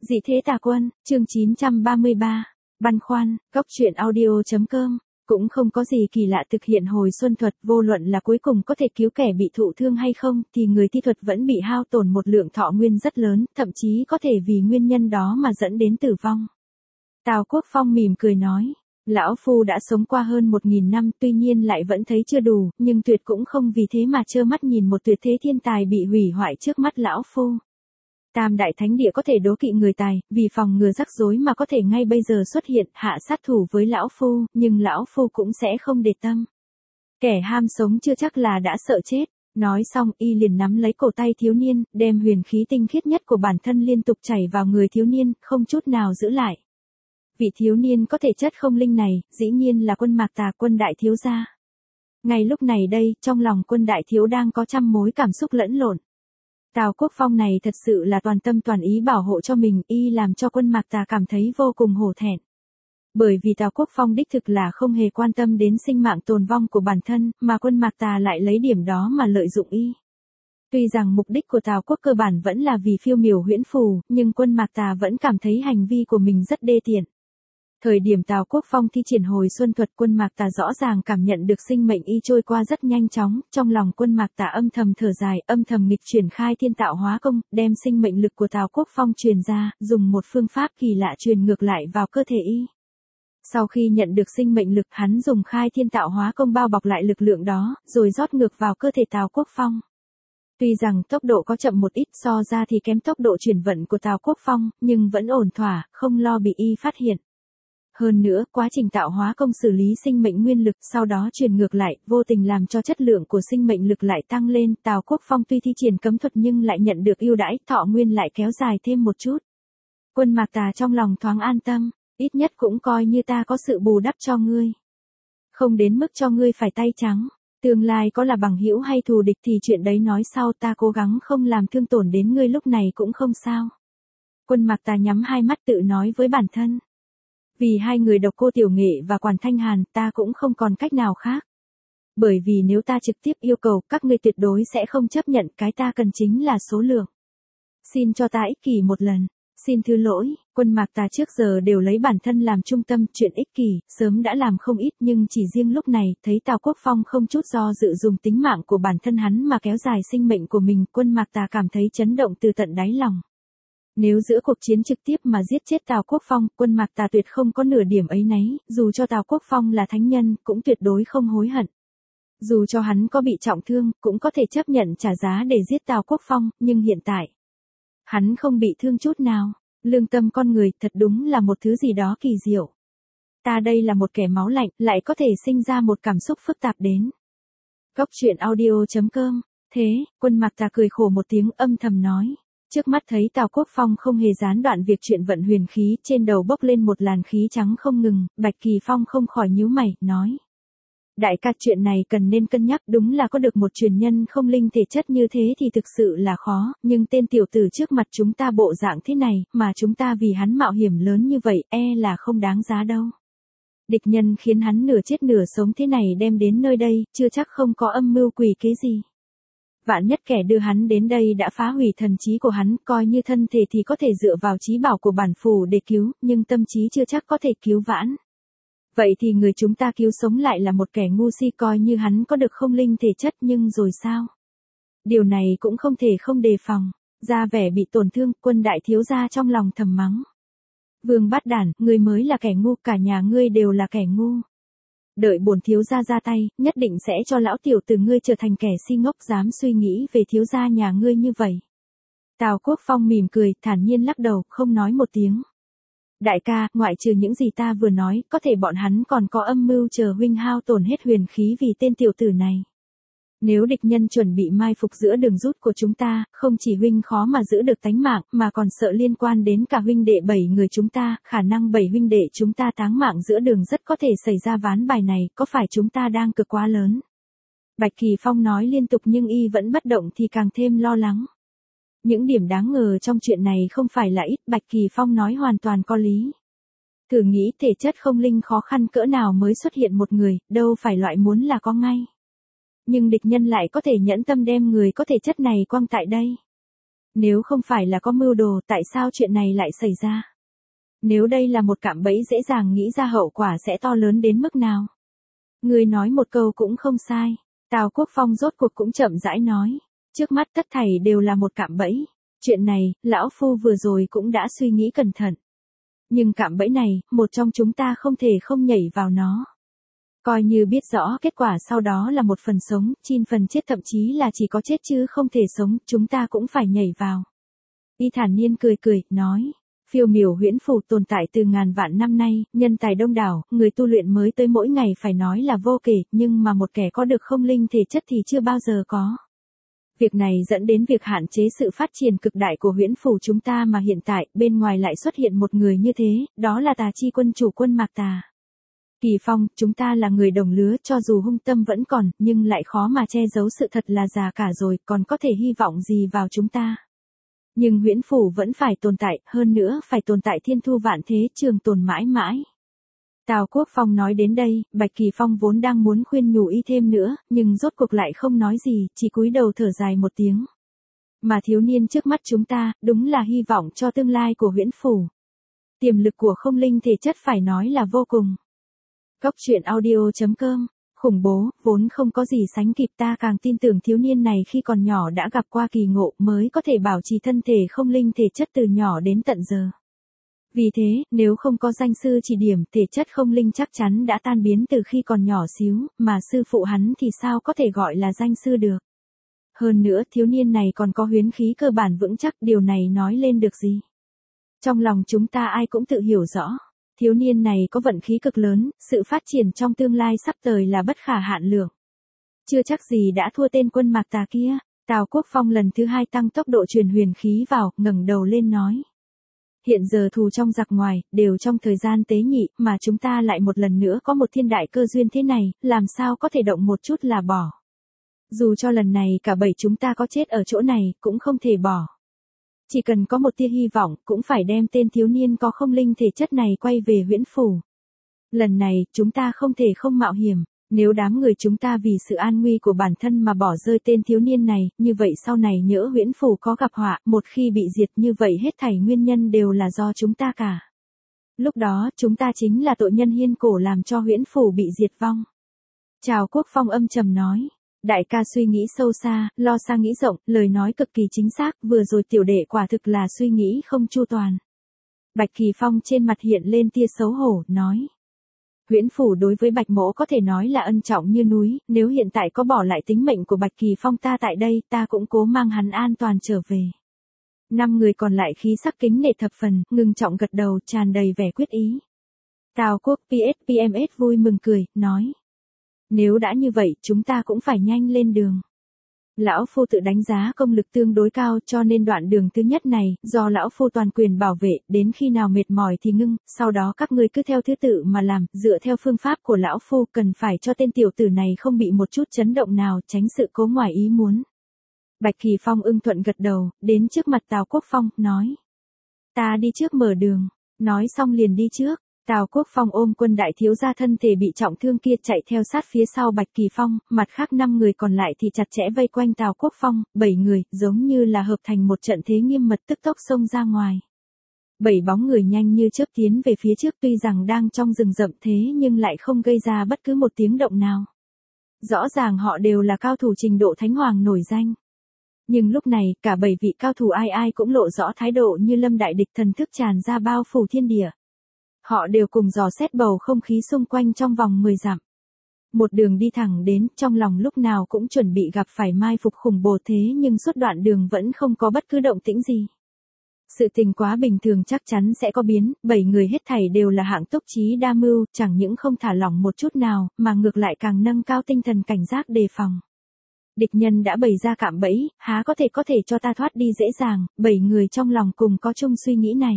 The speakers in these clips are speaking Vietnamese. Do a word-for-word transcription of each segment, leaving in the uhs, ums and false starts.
Dị thế tà quân, chương chín trăm ba mươi ba. Băn khoăn, góc truyện audio.com. Cũng không có gì kỳ lạ thực hiện hồi xuân thuật, vô luận là cuối cùng có thể cứu kẻ bị thụ thương hay không, thì người thi thuật vẫn bị hao tổn một lượng thọ nguyên rất lớn, thậm chí có thể vì nguyên nhân đó mà dẫn đến tử vong. Tào Quốc Phong mỉm cười nói, lão phu đã sống qua hơn một nghìn năm, tuy nhiên lại vẫn thấy chưa đủ, nhưng tuyệt cũng không vì thế mà trơ mắt nhìn một tuyệt thế thiên tài bị hủy hoại trước mắt lão phu. Tam đại thánh địa có thể đố kỵ người tài, vì phòng ngừa rắc rối mà có thể ngay bây giờ xuất hiện, hạ sát thủ với lão phu, nhưng lão phu cũng sẽ không để tâm. Kẻ ham sống chưa chắc là đã sợ chết. Nói xong y liền nắm lấy cổ tay thiếu niên, đem huyền khí tinh khiết nhất của bản thân liên tục chảy vào người thiếu niên, không chút nào giữ lại. Vị thiếu niên có thể chất không linh này, dĩ nhiên là Quân Mạc Tà, Quân đại thiếu gia. Ngay lúc này đây, trong lòng Quân đại thiếu đang có trăm mối cảm xúc lẫn lộn. Tào Quốc Phong này thật sự là toàn tâm toàn ý bảo hộ cho mình, y làm cho Quân Mạc Tà cảm thấy vô cùng hổ thẹn. Bởi vì Tào Quốc Phong đích thực là không hề quan tâm đến sinh mạng tồn vong của bản thân, mà Quân Mạc Tà lại lấy điểm đó mà lợi dụng y. Tuy rằng mục đích của Tào Quốc cơ bản vẫn là vì phiêu miểu huyễn phù, nhưng Quân Mạc Tà vẫn cảm thấy hành vi của mình rất đê tiện. Thời điểm Tào Quốc Phong thi triển hồi xuân thuật, Quân Mạc Tà rõ ràng cảm nhận được sinh mệnh y trôi qua rất nhanh chóng, trong lòng Quân Mạc Tà âm thầm thở dài, âm thầm nghịch chuyển khai thiên tạo hóa công, đem sinh mệnh lực của Tào Quốc Phong truyền ra, dùng một phương pháp kỳ lạ truyền ngược lại vào cơ thể y. Sau khi nhận được sinh mệnh lực, hắn dùng khai thiên tạo hóa công bao bọc lại lực lượng đó, rồi rót ngược vào cơ thể Tào Quốc Phong. Tuy rằng tốc độ có chậm một ít, so ra thì kém tốc độ chuyển vận của Tào Quốc Phong, nhưng vẫn ổn thỏa, không lo bị y phát hiện. Hơn nữa, quá trình tạo hóa công xử lý sinh mệnh nguyên lực, sau đó truyền ngược lại, vô tình làm cho chất lượng của sinh mệnh lực lại tăng lên. Tào Quốc Phong tuy thi triển cấm thuật nhưng lại nhận được ưu đãi, thọ nguyên lại kéo dài thêm một chút. Quân Mạc Tà trong lòng thoáng an tâm, ít nhất cũng coi như ta có sự bù đắp cho ngươi. Không đến mức cho ngươi phải tay trắng, tương lai có là bằng hữu hay thù địch thì chuyện đấy nói sau, ta cố gắng không làm thương tổn đến ngươi lúc này cũng không sao. Quân Mạc Tà nhắm hai mắt tự nói với bản thân. Vì hai người Độc Cô Tiểu Nghệ và Quản Thanh Hàn, ta cũng không còn cách nào khác. Bởi vì nếu ta trực tiếp yêu cầu, các ngươi tuyệt đối sẽ không chấp nhận, cái ta cần chính là số lượng. Xin cho ta ích kỷ một lần. Xin thứ lỗi, Quân Mạc Tà trước giờ đều lấy bản thân làm trung tâm, chuyện ích kỷ, sớm đã làm không ít, nhưng chỉ riêng lúc này, thấy Tào Quốc Phong không chút do dự dùng tính mạng của bản thân hắn mà kéo dài sinh mệnh của mình, Quân Mạc Tà cảm thấy chấn động từ tận đáy lòng. Nếu giữa cuộc chiến trực tiếp mà giết chết Tào Quốc Phong, Quân Mạc Tà tuyệt không có nửa điểm ấy nấy, dù cho Tào Quốc Phong là thánh nhân, cũng tuyệt đối không hối hận. Dù cho hắn có bị trọng thương, cũng có thể chấp nhận trả giá để giết Tào Quốc Phong, nhưng hiện tại, hắn không bị thương chút nào. Lương tâm con người thật đúng là một thứ gì đó kỳ diệu. Ta đây là một kẻ máu lạnh, lại có thể sinh ra một cảm xúc phức tạp đến. Góc truyện audio.com. Thế, Quân Mạc Tà cười khổ một tiếng, âm thầm nói. Trước mắt thấy Tào Quốc Phong không hề gián đoạn việc chuyện vận huyền khí, trên đầu bốc lên một làn khí trắng không ngừng, Bạch Kỳ Phong không khỏi nhíu mày, nói. Đại ca, chuyện này cần nên cân nhắc, đúng là có được một truyền nhân không linh thể chất như thế thì thực sự là khó, nhưng tên tiểu tử trước mặt chúng ta bộ dạng thế này, mà chúng ta vì hắn mạo hiểm lớn như vậy, e là không đáng giá đâu. Địch nhân khiến hắn nửa chết nửa sống thế này đem đến nơi đây, chưa chắc không có âm mưu quỷ kế gì. Vạn nhất kẻ đưa hắn đến đây đã phá hủy thần trí của hắn, coi như thân thể thì có thể dựa vào trí bảo của bản phù để cứu, nhưng tâm trí chưa chắc có thể cứu vãn. Vậy thì người chúng ta cứu sống lại là một kẻ ngu si, coi như hắn có được không linh thể chất, nhưng rồi sao? Điều này cũng không thể không đề phòng. Ra vẻ bị tổn thương, Quân đại thiếu gia trong lòng thầm mắng. Vương Bát Đản, ngươi mới là kẻ ngu, cả nhà ngươi đều là kẻ ngu. Đợi bổn thiếu gia ra tay, nhất định sẽ cho lão tiểu tử ngươi trở thành kẻ si ngốc, dám suy nghĩ về thiếu gia nhà ngươi như vậy. Tào Quốc Phong mỉm cười, thản nhiên lắc đầu, không nói một tiếng. Đại ca, ngoại trừ những gì ta vừa nói, có thể bọn hắn còn có âm mưu chờ huynh hao tổn hết huyền khí vì tên tiểu tử này. Nếu địch nhân chuẩn bị mai phục giữa đường rút của chúng ta, không chỉ huynh khó mà giữ được tánh mạng, mà còn sợ liên quan đến cả huynh đệ bảy người chúng ta, khả năng bảy huynh đệ chúng ta táng mạng giữa đường rất có thể xảy ra ván bài này, có phải chúng ta đang cực quá lớn? Bạch Kỳ Phong nói liên tục nhưng y vẫn bất động thì càng thêm lo lắng. Những điểm đáng ngờ trong chuyện này không phải là ít, Bạch Kỳ Phong nói hoàn toàn có lý. Thử nghĩ thể chất không linh khó khăn cỡ nào mới xuất hiện một người, đâu phải loại muốn là có ngay. Nhưng địch nhân lại có thể nhẫn tâm đem người có thể chất này quăng tại đây. Nếu không phải là có mưu đồ, tại sao chuyện này lại xảy ra? Nếu đây là một cạm bẫy dễ dàng nghĩ ra hậu quả sẽ to lớn đến mức nào? Người nói một câu cũng không sai. Tào Quốc Phong rốt cuộc cũng chậm rãi nói. Trước mắt tất thảy đều là một cạm bẫy. Chuyện này, lão phu vừa rồi cũng đã suy nghĩ cẩn thận. Nhưng cạm bẫy này, một trong chúng ta không thể không nhảy vào nó. Coi như biết rõ kết quả sau đó là một phần sống, chín phần chết, thậm chí là chỉ có chết chứ không thể sống, chúng ta cũng phải nhảy vào. Y thản nhiên cười cười, nói. Phiêu miểu huyễn phù tồn tại từ ngàn vạn năm nay, nhân tài đông đảo, người tu luyện mới tới mỗi ngày phải nói là vô kể, nhưng mà một kẻ có được không linh thể chất thì chưa bao giờ có. Việc này dẫn đến việc hạn chế sự phát triển cực đại của huyễn phù chúng ta, mà hiện tại, bên ngoài lại xuất hiện một người như thế, đó là Tà Chi quân chủ quân Mạc Tà. Kỳ Phong, chúng ta là người đồng lứa, cho dù hung tâm vẫn còn, nhưng lại khó mà che giấu sự thật là già cả rồi, còn có thể hy vọng gì vào chúng ta. Nhưng huyễn phủ vẫn phải tồn tại, hơn nữa phải tồn tại thiên thu vạn thế, trường tồn mãi mãi. Tào Quốc Phong nói đến đây, Bạch Kỳ Phong vốn đang muốn khuyên nhủ y thêm nữa, nhưng rốt cuộc lại không nói gì, chỉ cúi đầu thở dài một tiếng. Mà thiếu niên trước mắt chúng ta, đúng là hy vọng cho tương lai của huyễn phủ. Tiềm lực của không linh thể chất phải nói là vô cùng. Cốc truyện audio chấm com, khủng bố, vốn không có gì sánh kịp, ta càng tin tưởng thiếu niên này khi còn nhỏ đã gặp qua kỳ ngộ mới có thể bảo trì thân thể không linh thể chất từ nhỏ đến tận giờ. Vì thế, nếu không có danh sư chỉ điểm, thể chất không linh chắc chắn đã tan biến từ khi còn nhỏ xíu, mà sư phụ hắn thì sao có thể gọi là danh sư được. Hơn nữa, thiếu niên này còn có huyễn khí cơ bản vững chắc, điều này nói lên được gì? Trong lòng chúng ta ai cũng tự hiểu rõ. Thiếu niên này có vận khí cực lớn, sự phát triển trong tương lai sắp tới là bất khả hạn lượng. Chưa chắc gì đã thua tên quân Mạc Tà kia. Tào Quốc Phong lần thứ hai tăng tốc độ truyền huyền khí vào, ngẩng đầu lên nói. Hiện giờ thù trong giặc ngoài, đều trong thời gian tế nhị, mà chúng ta lại một lần nữa có một thiên đại cơ duyên thế này, làm sao có thể động một chút là bỏ. Dù cho lần này cả bảy chúng ta có chết ở chỗ này, cũng không thể bỏ. Chỉ cần có một tia hy vọng, cũng phải đem tên thiếu niên có không linh thể chất này quay về huyễn phủ. Lần này, chúng ta không thể không mạo hiểm. Nếu đám người chúng ta vì sự an nguy của bản thân mà bỏ rơi tên thiếu niên này, như vậy sau này nhỡ huyễn phủ có gặp họa, một khi bị diệt như vậy hết thảy nguyên nhân đều là do chúng ta cả. Lúc đó, chúng ta chính là tội nhân hiên cổ làm cho huyễn phủ bị diệt vong. Trào Quốc Phong âm trầm nói. Đại ca suy nghĩ sâu xa, lo xa nghĩ rộng, lời nói cực kỳ chính xác, vừa rồi tiểu đệ quả thực là suy nghĩ không chu toàn. Bạch Kỳ Phong trên mặt hiện lên tia xấu hổ, nói. Huyễn phủ đối với Bạch Mỗ có thể nói là ân trọng như núi, nếu hiện tại có bỏ lại tính mệnh của Bạch Kỳ Phong ta tại đây, ta cũng cố mang hắn an toàn trở về. Năm người còn lại khí sắc kính nể thập phần, ngưng trọng gật đầu, tràn đầy vẻ quyết ý. Tào Quốc pê ét pê em ét vui mừng cười, nói. Nếu đã như vậy, chúng ta cũng phải nhanh lên đường. Lão Phu tự đánh giá công lực tương đối cao, cho nên đoạn đường thứ nhất này, do Lão Phu toàn quyền bảo vệ, đến khi nào mệt mỏi thì ngưng, sau đó các ngươi cứ theo thứ tự mà làm, dựa theo phương pháp của Lão Phu, cần phải cho tên tiểu tử này không bị một chút chấn động nào, tránh sự cố ngoài ý muốn. Bạch Kỳ Phong ưng thuận gật đầu, đến trước mặt Tào Quốc Phong, nói. Ta đi trước mở đường, nói xong liền đi trước. Tào Quốc Phong ôm quân đại thiếu gia thân thể bị trọng thương kia chạy theo sát phía sau Bạch Kỳ Phong, mặt khác năm người còn lại thì chặt chẽ vây quanh Tào Quốc Phong, bảy người, giống như là hợp thành một trận thế nghiêm mật tức tốc xông ra ngoài. Bảy bóng người nhanh như chớp tiến về phía trước, tuy rằng đang trong rừng rậm thế nhưng lại không gây ra bất cứ một tiếng động nào. Rõ ràng họ đều là cao thủ trình độ thánh hoàng nổi danh. Nhưng lúc này, cả bảy vị cao thủ ai ai cũng lộ rõ thái độ như lâm đại địch, thần thức tràn ra bao phủ thiên địa. Họ đều cùng dò xét bầu không khí xung quanh trong vòng mười dặm. Một đường đi thẳng đến, trong lòng lúc nào cũng chuẩn bị gặp phải mai phục khủng bố, thế nhưng suốt đoạn đường vẫn không có bất cứ động tĩnh gì. Sự tình quá bình thường chắc chắn sẽ có biến, bảy người hết thảy đều là hạng túc trí đa mưu, chẳng những không thả lỏng một chút nào, mà ngược lại càng nâng cao tinh thần cảnh giác đề phòng. Địch nhân đã bày ra cạm bẫy, há có thể có thể cho ta thoát đi dễ dàng, bảy người trong lòng cùng có chung suy nghĩ này.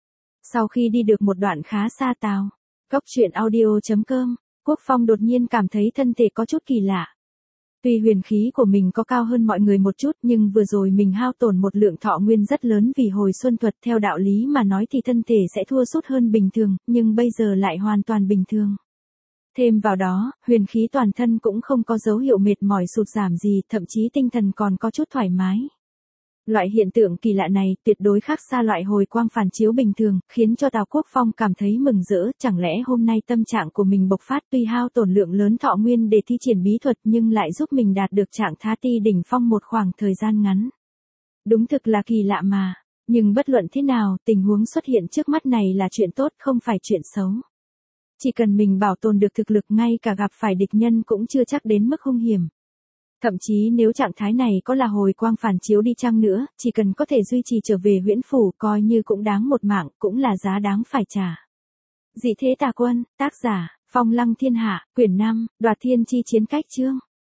Sau khi đi được một đoạn khá xa Tào, Cốc truyện audio chấm com, Quốc Phong đột nhiên cảm thấy thân thể có chút kỳ lạ. Tuy huyền khí của mình có cao hơn mọi người một chút, nhưng vừa rồi mình hao tổn một lượng thọ nguyên rất lớn vì hồi xuân thuật, theo đạo lý mà nói thì thân thể sẽ thua sút hơn bình thường, nhưng bây giờ lại hoàn toàn bình thường. Thêm vào đó, huyền khí toàn thân cũng không có dấu hiệu mệt mỏi sụt giảm gì, thậm chí tinh thần còn có chút thoải mái. Loại hiện tượng kỳ lạ này tuyệt đối khác xa loại hồi quang phản chiếu bình thường, khiến cho Tào Quốc Phong cảm thấy mừng rỡ, chẳng lẽ hôm nay tâm trạng của mình bộc phát tuy hao tổn lượng lớn thọ nguyên để thi triển bí thuật nhưng lại giúp mình đạt được trạng thái ti đỉnh phong một khoảng thời gian ngắn. Đúng thực là kỳ lạ mà, nhưng bất luận thế nào, tình huống xuất hiện trước mắt này là chuyện tốt không phải chuyện xấu. Chỉ cần mình bảo tồn được thực lực ngay cả gặp phải địch nhân cũng chưa chắc đến mức hung hiểm. Thậm chí nếu trạng thái này có là hồi quang phản chiếu đi chăng nữa, chỉ cần có thể duy trì trở về huyễn phủ coi như cũng đáng một mạng, cũng là giá đáng phải trả. Dị thế tà quân, tác giả, Phong Lăng Thiên Hạ, quyển năm, Đoạt Thiên Chi Chiến Cách chương.